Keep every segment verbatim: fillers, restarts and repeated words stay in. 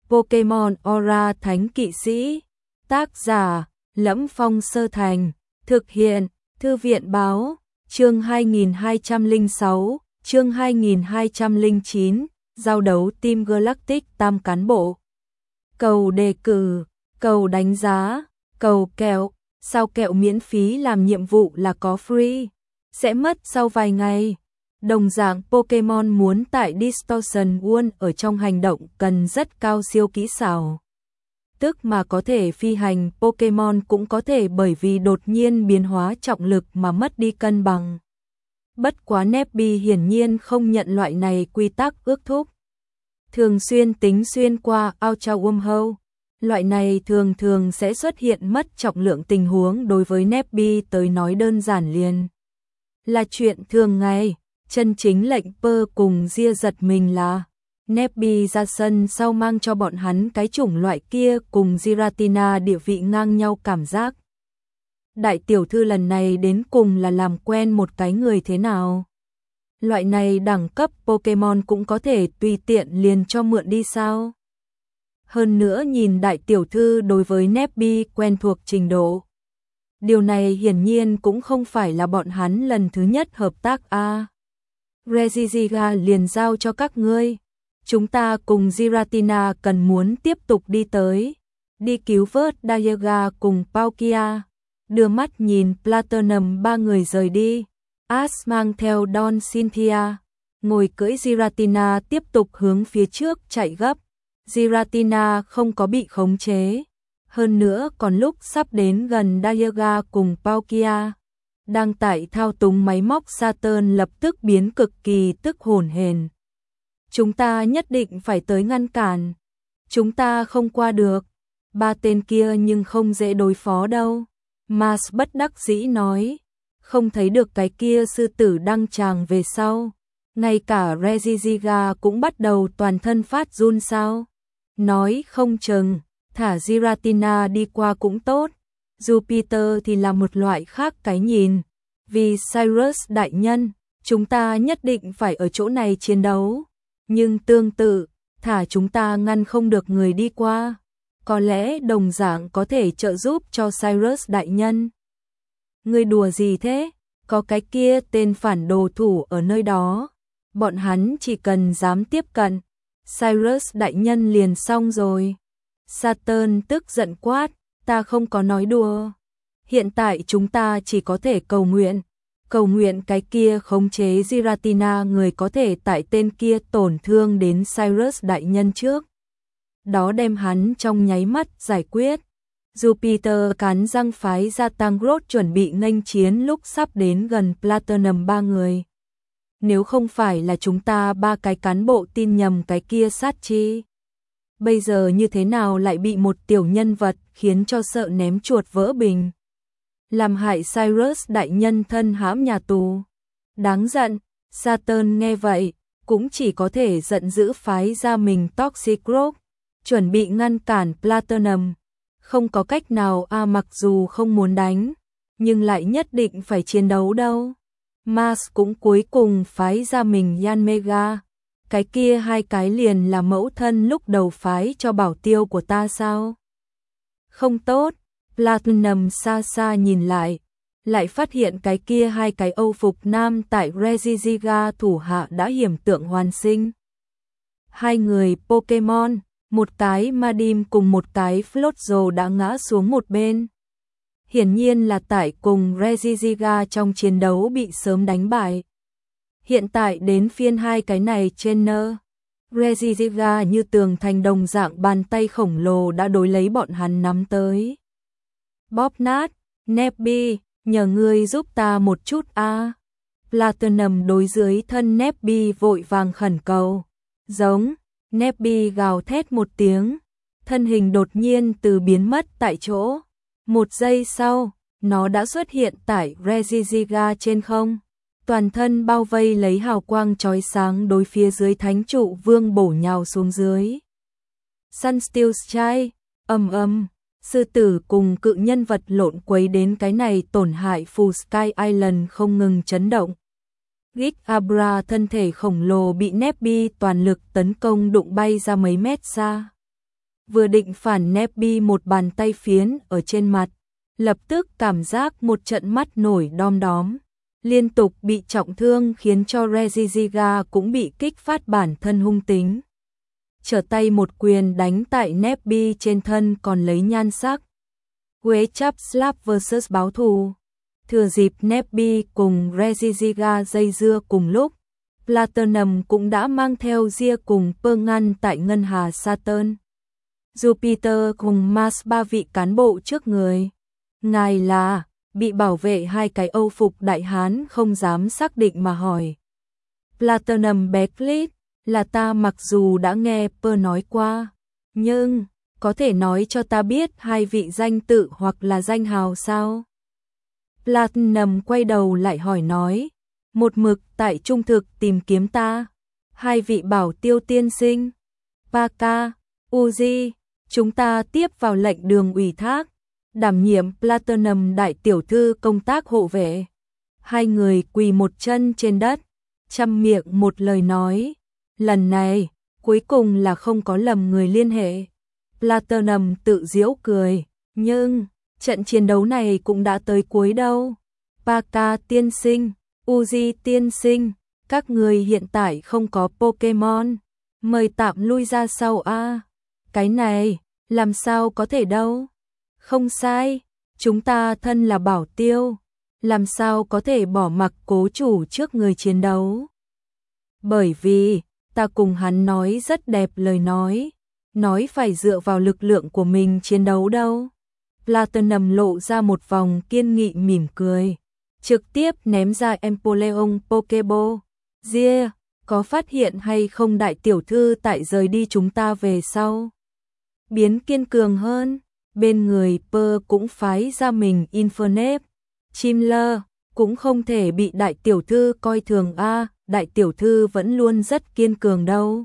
Pokemon Aura Thánh Kỵ Sĩ. Tác giả: Lẫm Phong Sơ Thành. Thực hiện: Thư viện báo. Chương hai nghìn hai trăm lẻ sáu, chương hai nghìn hai trăm lẻ chín, giao đấu Team Galactic tam cán bộ. Cầu đề cử, cầu đánh giá, cầu kẹo, sao kẹo miễn phí làm nhiệm vụ là có free, sẽ mất sau vài ngày. Đồng dạng Pokemon muốn tại Distortion World ở trong hành động cần rất cao siêu kỹ xảo. Tức mà có thể phi hành, Pokemon cũng có thể bởi vì đột nhiên biến hóa trọng lực mà mất đi cân bằng. Bất quá Nebby hiển nhiên không nhận loại này quy tắc ước thúc. Thường xuyên tính xuyên qua Ultra Wormhole. Loại này thường thường sẽ xuất hiện mất trọng lượng tình huống đối với Nebby tới nói đơn giản liền là chuyện thường ngày. Chân chính lệnh Pơ cùng Ria giật mình là Nebby ra sân sau mang cho bọn hắn cái chủng loại kia cùng Giratina địa vị ngang nhau cảm giác. Đại tiểu thư lần này đến cùng là làm quen một cái người thế nào? Loại này đẳng cấp Pokemon cũng có thể tùy tiện liền cho mượn đi sao? Hơn nữa nhìn đại tiểu thư đối với Nebby quen thuộc trình độ. Điều này hiển nhiên cũng không phải là bọn hắn lần thứ nhất hợp tác a. À, Regigiga liền giao cho các ngươi. Chúng ta cùng Giratina cần muốn tiếp tục đi tới. Đi cứu vớt Dialga cùng Palkia. Đưa mắt nhìn Platinum ba người rời đi. Ash mang theo Don Cynthia. Ngồi cưỡi Giratina tiếp tục hướng phía trước chạy gấp. Giratina không có bị khống chế. Hơn nữa còn lúc sắp đến gần Dialga cùng Palkia. Đang tại thao túng máy móc Saturn lập tức biến cực kỳ tức hồn hển. Chúng ta nhất định phải tới ngăn cản. Chúng ta không qua được. Ba tên kia nhưng không dễ đối phó đâu. Mars bất đắc dĩ nói. Không thấy được cái kia sư tử đăng tràng về sau. Ngay cả Regigiga cũng bắt đầu toàn thân phát run sao. Nói không chừng, thả Giratina đi qua cũng tốt. Jupiter thì là một loại khác cái nhìn. Vì Cyrus đại nhân, chúng ta nhất định phải ở chỗ này chiến đấu. Nhưng tương tự, thả chúng ta ngăn không được người đi qua. Có lẽ đồng dạng có thể trợ giúp cho Cyrus đại nhân. Người đùa gì thế? Có cái kia tên phản đồ thủ ở nơi đó. Bọn hắn chỉ cần dám tiếp cận. Cyrus đại nhân liền xong rồi. Saturn tức giận quát. Ta không có nói đùa. Hiện tại chúng ta chỉ có thể cầu nguyện. Cầu nguyện cái kia khống chế Giratina người có thể tại tên kia tổn thương đến Cyrus đại nhân trước. Đó đem hắn trong nháy mắt giải quyết. Jupiter cắn răng phái ra Tangrowth chuẩn bị nghênh chiến lúc sắp đến gần Platinum ba người. Nếu không phải là chúng ta ba cái cán bộ tin nhầm cái kia sát chi. Bây giờ như thế nào lại bị một tiểu nhân vật khiến cho sợ ném chuột vỡ bình. Làm hại Cyrus đại nhân thân hãm nhà tù. Đáng giận, Saturn nghe vậy, cũng chỉ có thể giận dữ phái ra mình Toxicroak, chuẩn bị ngăn cản Platinum. Không có cách nào a à, mặc dù không muốn đánh, nhưng lại nhất định phải chiến đấu đâu. Mars cũng cuối cùng phái ra mình Yanmega. Cái kia hai cái liền là mẫu thân lúc đầu phái cho bảo tiêu của ta sao? Không tốt. Platinum xa xa nhìn lại, lại phát hiện cái kia hai cái Âu phục nam tại Regigiga thủ hạ đã hiểm tượng hoàn sinh. Hai người Pokemon, một cái Madim cùng một cái Floatzel đã ngã xuống một bên. Hiển nhiên là tại cùng Regigiga trong chiến đấu bị sớm đánh bại. Hiện tại đến phiên hai cái này trainer. Regigiga như tường thành đồng dạng bàn tay khổng lồ đã đối lấy bọn hắn nắm tới. Bóp nát, Nebby, nhờ ngươi giúp ta một chút a. À. Platinum đối dưới thân Nebby vội vàng khẩn cầu. Giống, Nebby gào thét một tiếng, thân hình đột nhiên từ biến mất tại chỗ. Một giây sau, nó đã xuất hiện tại Regigiga trên không. Toàn thân bao vây lấy hào quang chói sáng đối phía dưới thánh trụ vương bổ nhào xuống dưới. Sunsteel Strike, ầm ầm. Sư tử cùng cự nhân vật lộn quấy đến cái này tổn hại phù Sky Island không ngừng chấn động. Geek Abra thân thể khổng lồ bị Nebby toàn lực tấn công đụng bay ra mấy mét xa. vừa định phản Nebby một bàn tay phiến ở trên mặt, lập tức cảm giác một trận mắt nổi đom đóm, liên tục bị trọng thương khiến cho Regigiga cũng bị kích phát bản thân hung tính. Trở tay một quyền đánh tại Nebby trên thân còn lấy nhan sắc. Quế chắp slap versus báo thù. Thừa dịp Nebby cùng Regigiga dây dưa cùng lúc, Platinum cũng đã mang theo Gia cùng Pearl ngăn tại ngân hà Saturn. Jupiter cùng Mars ba vị cán bộ trước người. Ngài là, bị bảo vệ hai cái Âu phục đại hán không dám xác định mà hỏi. Platinum Beckley, là ta mặc dù đã nghe Pearl nói qua, nhưng có thể nói cho ta biết hai vị danh tự hoặc là danh hào sao? Platinum quay đầu lại hỏi nói, một mực tại trung thực tìm kiếm ta, hai vị bảo tiêu tiên sinh, Parker, Uzi, chúng ta tiếp vào lệnh đường ủy thác, đảm nhiệm Platinum đại tiểu thư công tác hộ vệ. Hai người quỳ một chân trên đất, chăm miệng một lời nói, lần này, cuối cùng là không có lầm người liên hệ. Platinum tự giễu cười, nhưng trận chiến đấu này cũng đã tới cuối đâu. Parker tiên sinh, Uzi tiên sinh, các người hiện tại không có Pokemon, mời tạm lui ra sau a. Cái này, làm sao có thể đâu? Không sai, chúng ta thân là bảo tiêu, làm sao có thể bỏ mặc cố chủ trước người chiến đấu? Bởi vì, ta cùng hắn nói rất đẹp lời nói, nói phải dựa vào lực lượng của mình chiến đấu đâu. Platinum lộ ra một vòng kiên nghị mỉm cười, trực tiếp ném ra Empoleon Pokeball. Gia, có phát hiện hay không đại tiểu thư tại rời đi chúng ta về sau? Biến kiên cường hơn, bên người Pearl cũng phái ra mình Infernape. Chimler, cũng không thể bị đại tiểu thư coi thường a, đại tiểu thư vẫn luôn rất kiên cường đâu.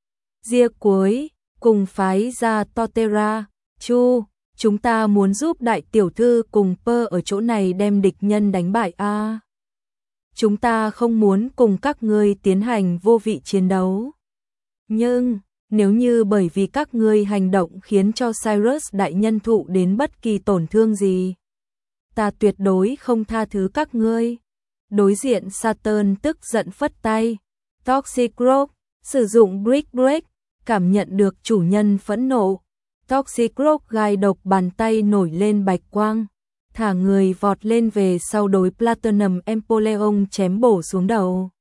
Gia cuối, cùng phái ra Torterra. Chu, chúng ta muốn giúp đại tiểu thư cùng Pearl ở chỗ này đem địch nhân đánh bại a. Chúng ta không muốn cùng các ngươi tiến hành vô vị chiến đấu. Nhưng, nếu như bởi vì các ngươi hành động khiến cho Cyrus đại nhân thụ đến bất kỳ tổn thương gì, ta tuyệt đối không tha thứ các ngươi. Đối diện Saturn tức giận phất tay. Toxic Rock, sử dụng Brick Break, cảm nhận được chủ nhân phẫn nộ. Toxic Rock gai độc bàn tay nổi lên bạch quang, thả người vọt lên về sau đối Platinum Empoleon chém bổ xuống đầu.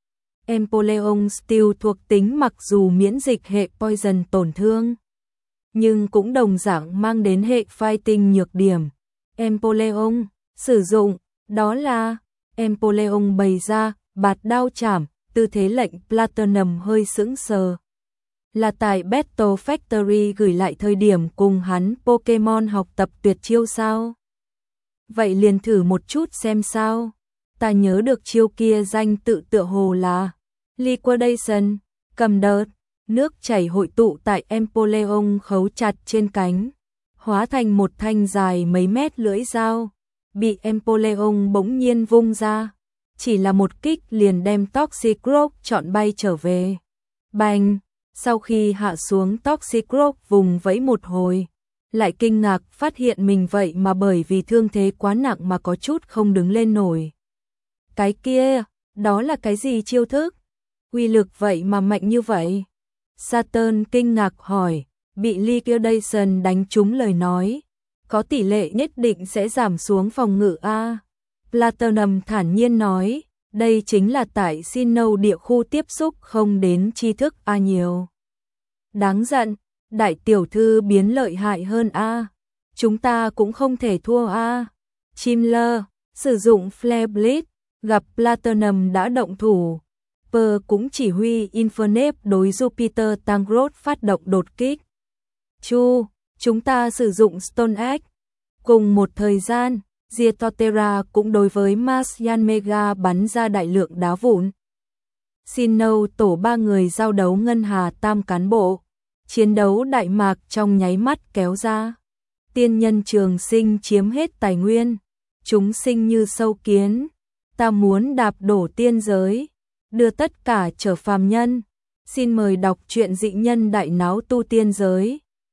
Empoleon Steel thuộc tính mặc dù miễn dịch hệ Poison tổn thương, nhưng cũng đồng dạng mang đến hệ Fighting nhược điểm. Empoleon, sử dụng, đó là, Empoleon bày ra, bạt đao chảm, tư thế lệnh Platinum hơi sững sờ. Là tại Battle Factory gửi lại thời điểm cùng hắn Pokemon học tập tuyệt chiêu sao? Vậy liền thử một chút xem sao. Ta nhớ được chiêu kia danh tự tựa hồ là Liquidation, cầm đợt, nước chảy hội tụ tại Empoleon khấu chặt trên cánh, hóa thành một thanh dài mấy mét lưỡi dao, bị Empoleon bỗng nhiên vung ra, chỉ là một kích liền đem Toxic Rock chọn bay trở về. Bành! Sau khi hạ xuống Toxic Rock vùng vẫy một hồi, lại kinh ngạc phát hiện mình vậy mà bởi vì thương thế quá nặng mà có chút không đứng lên nổi. Cái kia, đó là cái gì chiêu thức? Uy lực vậy mà mạnh như vậy? Saturn kinh ngạc hỏi, bị Liquidation đánh trúng lời nói, có tỷ lệ nhất định sẽ giảm xuống phòng ngự a. Platinum thản nhiên nói, đây chính là tại Sinnoh địa khu tiếp xúc không đến tri thức a nhiều. Đáng giận, đại tiểu thư biến lợi hại hơn a. Chúng ta cũng không thể thua a. Chimler, sử dụng Flare Blade, gặp Platinum đã động thủ. Pearl cũng chỉ huy Infernape đối Jupiter Tangrowth phát động đột kích. Chu, chúng ta sử dụng Stone Axe. Cùng một thời gian, Torterra cũng đối với Mars Yanmega bắn ra đại lượng đá vụn. Sinnoh tổ ba người giao đấu ngân hà tam cán bộ. Chiến đấu đại mạc trong nháy mắt kéo ra. Tiên nhân trường sinh chiếm hết tài nguyên. Chúng sinh như sâu kiến. Ta muốn đạp đổ tiên giới, đưa tất cả trở phàm nhân. Xin mời đọc truyện dị nhân đại náo tu tiên giới.